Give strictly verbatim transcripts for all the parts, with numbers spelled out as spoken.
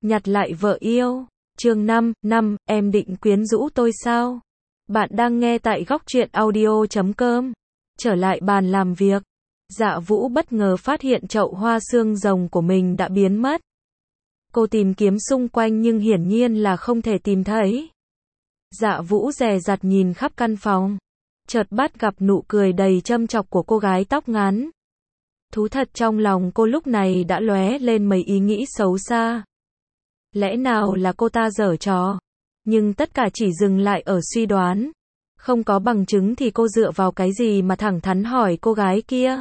nhặt lại vợ yêu. Chương năm, năm, em định quyến rũ tôi sao? Bạn đang nghe tại góc truyện audio chấm com. Trở lại bàn làm việc. Dạ Vũ bất ngờ phát hiện chậu hoa xương rồng của mình đã biến mất. Cô tìm kiếm xung quanh nhưng hiển nhiên là không thể tìm thấy. Dạ Vũ dè dặt nhìn khắp căn phòng. Chợt bắt gặp nụ cười đầy châm chọc của cô gái tóc ngắn. Thú thật trong lòng cô lúc này đã lóe lên mấy ý nghĩ xấu xa. Lẽ nào là cô ta giở trò? Nhưng tất cả chỉ dừng lại ở suy đoán. Không có bằng chứng thì cô dựa vào cái gì mà thẳng thắn hỏi cô gái kia.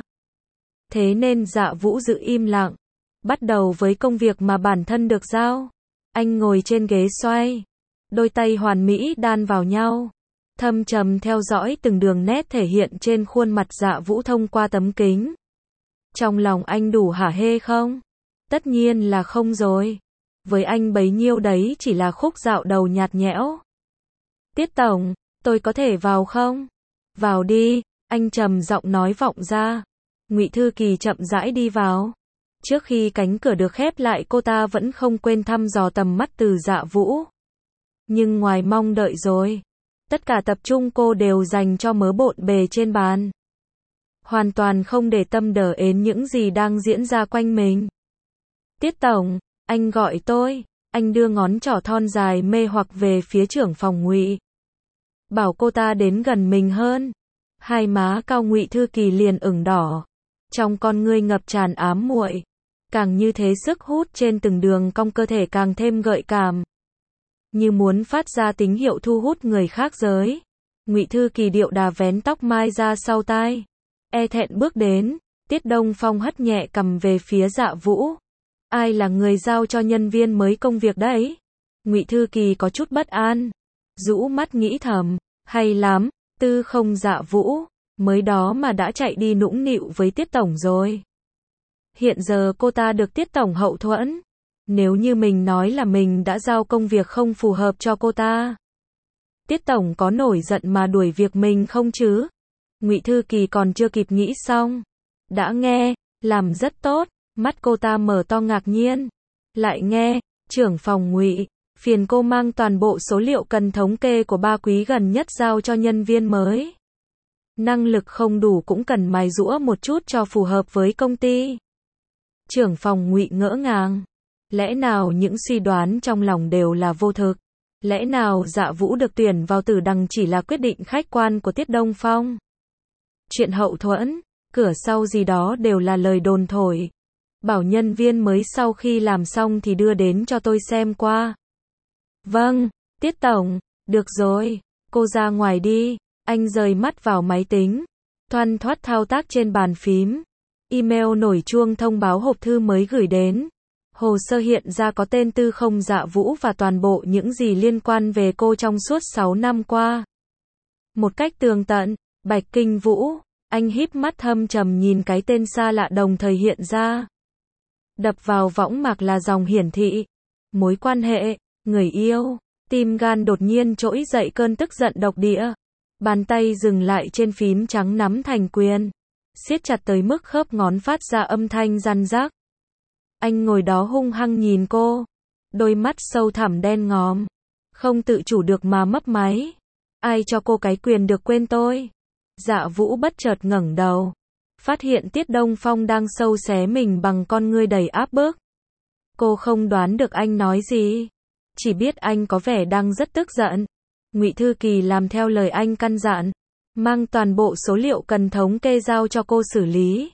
Thế nên Dạ Vũ giữ im lặng. Bắt đầu với công việc mà bản thân được giao. Anh ngồi trên ghế xoay. Đôi tay hoàn mỹ đan vào nhau. Thâm trầm theo dõi từng đường nét thể hiện trên khuôn mặt Dạ Vũ thông qua tấm kính. Trong lòng anh đủ hả hê không? Tất nhiên là không rồi. Với anh bấy nhiêu đấy chỉ là khúc dạo đầu nhạt nhẽo. Tiết tổng, tôi có thể vào không? Vào đi, anh trầm giọng nói vọng ra. Ngụy Thư Kỳ chậm rãi đi vào. Trước khi cánh cửa được khép lại cô ta vẫn không quên thăm dò tầm mắt từ Dạ Vũ. Nhưng ngoài mong đợi rồi. Tất cả tập trung cô đều dành cho mớ bộn bề trên bàn. Hoàn toàn không để tâm đờ ến những gì đang diễn ra quanh mình. Tiết tổng, anh gọi tôi. Anh đưa ngón trỏ thon dài mê hoặc về phía trưởng phòng Ngụy. Bảo cô ta đến gần mình hơn. Hai má cao Ngụy Thư Kỳ liền ửng đỏ. Trong con ngươi ngập tràn ám muội. Càng như thế sức hút trên từng đường cong cơ thể càng thêm gợi cảm. Như muốn phát ra tín hiệu thu hút người khác giới. Ngụy Thư Kỳ điệu đà vén tóc mai ra sau tai. E thẹn bước đến. Tiết Đông Phong hất nhẹ cằm về phía Dạ Vũ. Ai là người giao cho nhân viên mới công việc đấy? Ngụy Thư Kỳ có chút bất an. Rũ mắt nghĩ thầm. Hay lắm, tư không Dạ Vũ. Mới đó mà đã chạy đi nũng nịu với Tiết tổng rồi. Hiện giờ cô ta được Tiết tổng hậu thuẫn. Nếu như mình nói là mình đã giao công việc không phù hợp cho cô ta. Tiết tổng có nổi giận mà đuổi việc mình không chứ? Ngụy Thư Kỳ còn chưa kịp nghĩ xong. Đã nghe, làm rất tốt. Mắt cô ta mở to ngạc nhiên. Lại nghe, trưởng phòng Ngụy, phiền cô mang toàn bộ số liệu cần thống kê của ba quý gần nhất giao cho nhân viên mới. Năng lực không đủ cũng cần mài giũa một chút cho phù hợp với công ty. Trưởng phòng Ngụy ngỡ ngàng. Lẽ nào những suy đoán trong lòng đều là vô thực? Lẽ nào Dạ Vũ được tuyển vào Tử Đằng chỉ là quyết định khách quan của Tiết Đông Phong? Chuyện hậu thuẫn, cửa sau gì đó đều là lời đồn thổi. Bảo nhân viên mới sau khi làm xong thì đưa đến cho tôi xem qua. Vâng, Tiết tổng, được rồi, cô ra ngoài đi. Anh rời mắt vào máy tính, thoăn thoắt thao tác trên bàn phím. Email nổi chuông thông báo hộp thư mới gửi đến. Hồ sơ hiện ra có tên Tư Không Dạ Vũ và toàn bộ những gì liên quan về cô trong suốt sáu năm qua. Một cách tường tận, Bạch Kinh Vũ, anh híp mắt thâm trầm nhìn cái tên xa lạ đồng thời hiện ra. Đập vào võng mạc là dòng hiển thị. Mối quan hệ, người yêu, tim gan đột nhiên trỗi dậy cơn tức giận độc địa. Bàn tay dừng lại trên phím trắng nắm thành quyền. Siết chặt tới mức khớp ngón phát ra âm thanh răn rắc. Anh ngồi đó hung hăng nhìn cô. Đôi mắt sâu thẳm đen ngòm. Không tự chủ được mà mấp máy. Ai cho cô cái quyền được quên tôi? Dạ Vũ bất chợt ngẩng đầu. Phát hiện Tiết Đông Phong đang sâu xé mình bằng con ngươi đầy áp bức. Cô không đoán được anh nói gì. Chỉ biết anh có vẻ đang rất tức giận. Ngụy Thư Kỳ làm theo lời anh căn dặn. Mang toàn bộ số liệu cần thống kê giao cho cô xử lý.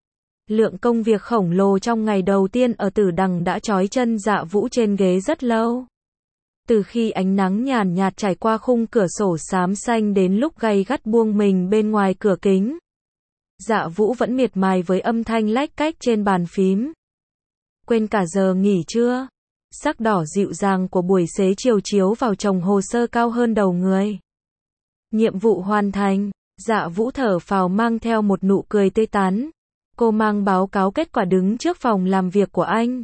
Lượng công việc khổng lồ trong ngày đầu tiên ở Tử Đằng đã trói chân Dạ Vũ trên ghế rất lâu. Từ khi ánh nắng nhàn nhạt trải qua khung cửa sổ xám xanh đến lúc gay gắt buông mình bên ngoài cửa kính. Dạ Vũ vẫn miệt mài với âm thanh lách cách trên bàn phím. Quên cả giờ nghỉ chưa? Sắc đỏ dịu dàng của buổi xế chiều chiếu vào chồng hồ sơ cao hơn đầu người. Nhiệm vụ hoàn thành. Dạ Vũ thở phào mang theo một nụ cười tươi tắn. Cô mang báo cáo kết quả đứng trước phòng làm việc của anh.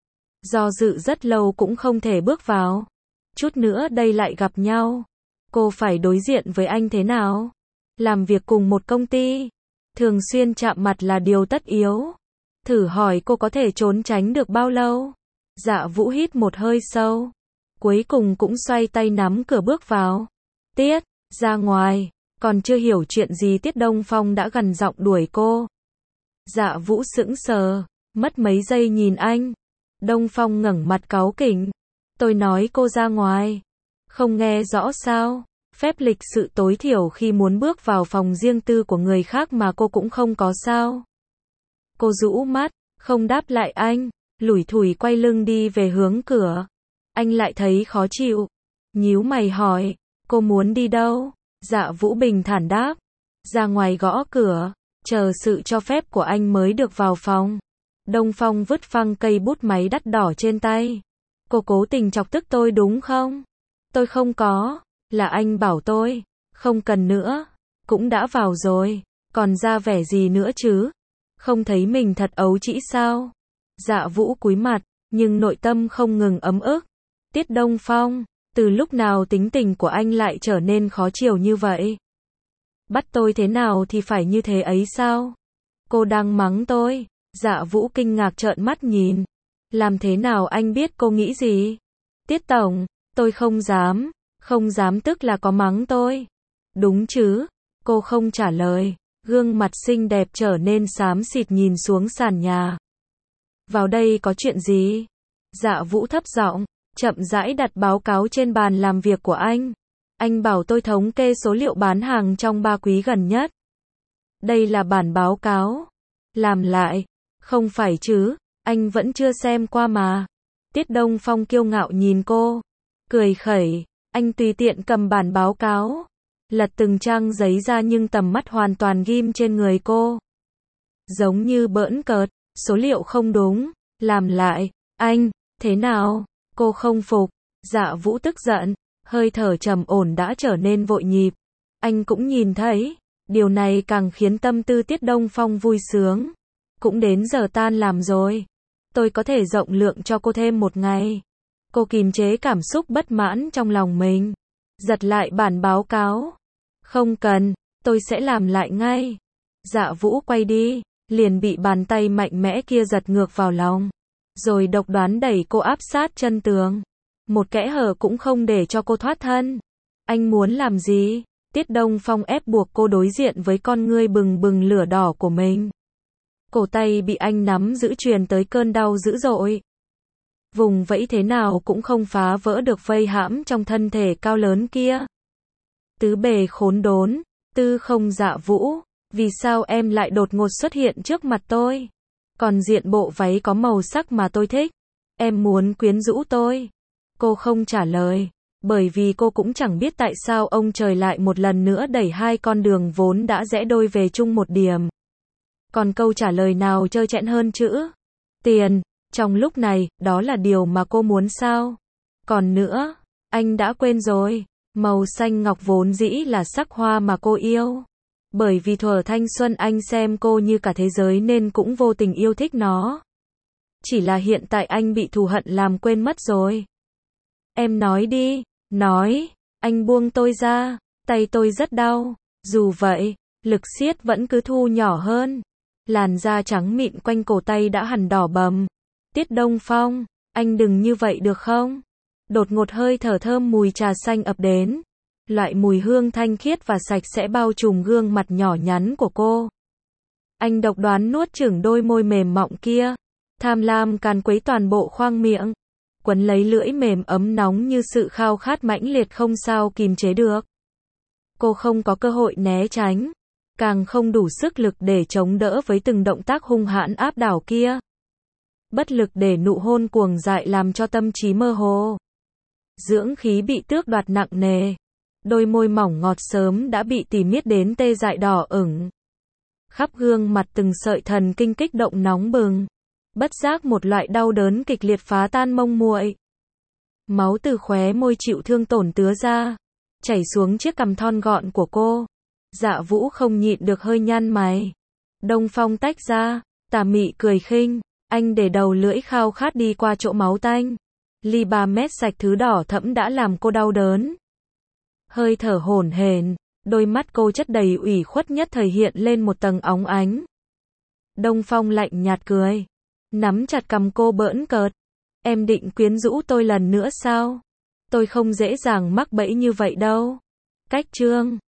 Do dự rất lâu cũng không thể bước vào. Chút nữa đây lại gặp nhau. Cô phải đối diện với anh thế nào? Làm việc cùng một công ty. Thường xuyên chạm mặt là điều tất yếu. Thử hỏi cô có thể trốn tránh được bao lâu? Dạ Vũ hít một hơi sâu. Cuối cùng cũng xoay tay nắm cửa bước vào. Tiết, ra ngoài. Còn chưa hiểu chuyện gì Tiết Đông Phong đã gằn giọng đuổi cô. Dạ Vũ sững sờ, mất mấy giây nhìn anh. Đông Phong ngẩng mặt cáu kỉnh. Tôi nói cô ra ngoài. Không nghe rõ sao? Phép lịch sự tối thiểu khi muốn bước vào phòng riêng tư của người khác mà cô cũng không có sao? Cô rũ mắt, không đáp lại anh, lủi thủi quay lưng đi về hướng cửa. Anh lại thấy khó chịu. Nhíu mày hỏi, cô muốn đi đâu? Dạ Vũ bình thản đáp. Ra ngoài gõ cửa, chờ sự cho phép của anh mới được vào phòng. Đông Phong vứt phăng cây bút máy đắt đỏ trên tay. Cô cố tình chọc tức tôi đúng không? Tôi không có, là anh bảo tôi. Không cần nữa, cũng đã vào rồi, còn ra vẻ gì nữa chứ? Không thấy mình thật ấu trĩ sao? Dạ Vũ cúi mặt, nhưng nội tâm không ngừng ấm ức. Tiết Đông Phong, từ lúc nào tính tình của anh lại trở nên khó chiều như vậy? Bắt tôi thế nào thì phải như thế ấy sao? Cô đang mắng tôi. Dạ Vũ kinh ngạc trợn mắt nhìn. Làm thế nào anh biết cô nghĩ gì? Tiết Tổng, tôi không dám. Không dám tức là có mắng tôi. Đúng chứ? Cô không trả lời. Gương mặt xinh đẹp trở nên xám xịt nhìn xuống sàn nhà. Vào đây có chuyện gì? Dạ Vũ thấp giọng, chậm rãi đặt báo cáo trên bàn làm việc của anh. Anh bảo tôi thống kê số liệu bán hàng trong ba quý gần nhất. Đây là bản báo cáo. Làm lại. Không phải chứ, anh vẫn chưa xem qua mà. Tiết Đông Phong kiêu ngạo nhìn cô. Cười khẩy, anh tùy tiện cầm bản báo cáo. Lật từng trang giấy ra nhưng tầm mắt hoàn toàn ghim trên người cô. Giống như bỡn cợt, số liệu không đúng. Làm lại, anh, thế nào? Cô không phục. Dạ Vũ tức giận, hơi thở trầm ổn đã trở nên vội nhịp. Anh cũng nhìn thấy, điều này càng khiến tâm tư Tiết Đông Phong vui sướng. Cũng đến giờ tan làm rồi. Tôi có thể rộng lượng cho cô thêm một ngày. Cô kìm chế cảm xúc bất mãn trong lòng mình. Giật lại bản báo cáo. Không cần, tôi sẽ làm lại ngay. Dạ Vũ quay đi, liền bị bàn tay mạnh mẽ kia giật ngược vào lòng. Rồi độc đoán đẩy cô áp sát chân tường. Một kẽ hở cũng không để cho cô thoát thân. Anh muốn làm gì? Tiết Đông Phong ép buộc cô đối diện với con ngươi bừng bừng lửa đỏ của mình. Cổ tay bị anh nắm giữ truyền tới cơn đau dữ dội. Vùng vẫy thế nào cũng không phá vỡ được vây hãm trong thân thể cao lớn kia. Tứ bề khốn đốn, tư không Dạ Vũ, vì sao em lại đột ngột xuất hiện trước mặt tôi? Còn diện bộ váy có màu sắc mà tôi thích, em muốn quyến rũ tôi. Cô không trả lời, bởi vì cô cũng chẳng biết tại sao ông trời lại một lần nữa đẩy hai con đường vốn đã rẽ đôi về chung một điểm. Còn câu trả lời nào trơ trẽn hơn chữ tiền, trong lúc này, đó là điều mà cô muốn sao? Còn nữa, anh đã quên rồi, màu xanh ngọc vốn dĩ là sắc hoa mà cô yêu. Bởi vì thuở thanh xuân anh xem cô như cả thế giới nên cũng vô tình yêu thích nó. Chỉ là hiện tại anh bị thù hận làm quên mất rồi. Em nói đi, nói, anh buông tôi ra, tay tôi rất đau. Dù vậy, lực siết vẫn cứ thu nhỏ hơn. Làn da trắng mịn quanh cổ tay đã hẳn đỏ bầm. Tiết Đông Phong, anh đừng như vậy được không? Đột ngột hơi thở thơm mùi trà xanh ập đến. Loại mùi hương thanh khiết và sạch sẽ bao trùm gương mặt nhỏ nhắn của cô. Anh độc đoán nuốt chửng đôi môi mềm mọng kia. Tham lam càn quấy toàn bộ khoang miệng. Quấn lấy lưỡi mềm ấm nóng như sự khao khát mãnh liệt không sao kìm chế được. Cô không có cơ hội né tránh. Càng không đủ sức lực để chống đỡ với từng động tác hung hãn áp đảo kia. Bất lực để nụ hôn cuồng dại làm cho tâm trí mơ hồ. Dưỡng khí bị tước đoạt nặng nề. Đôi môi mỏng ngọt sớm đã bị tỉ miết đến tê dại đỏ ửng. Khắp gương mặt từng sợi thần kinh kích động nóng bừng. Bất giác một loại đau đớn kịch liệt phá tan mông muội. Máu từ khóe môi chịu thương tổn tứa ra, chảy xuống chiếc cằm thon gọn của cô. Dạ Vũ không nhịn được hơi nhăn mày. Đông Phong tách ra, tà mị cười khinh, anh để đầu lưỡi khao khát đi qua chỗ máu tanh. Ly ba mét sạch thứ đỏ thẫm đã làm cô đau đớn. Hơi thở hổn hển, đôi mắt cô chất đầy ủy khuất nhất thời hiện lên một tầng óng ánh. Đông Phong lạnh nhạt cười, nắm chặt cằm cô bỡn cợt. Em định quyến rũ tôi lần nữa sao? Tôi không dễ dàng mắc bẫy như vậy đâu. Cách chương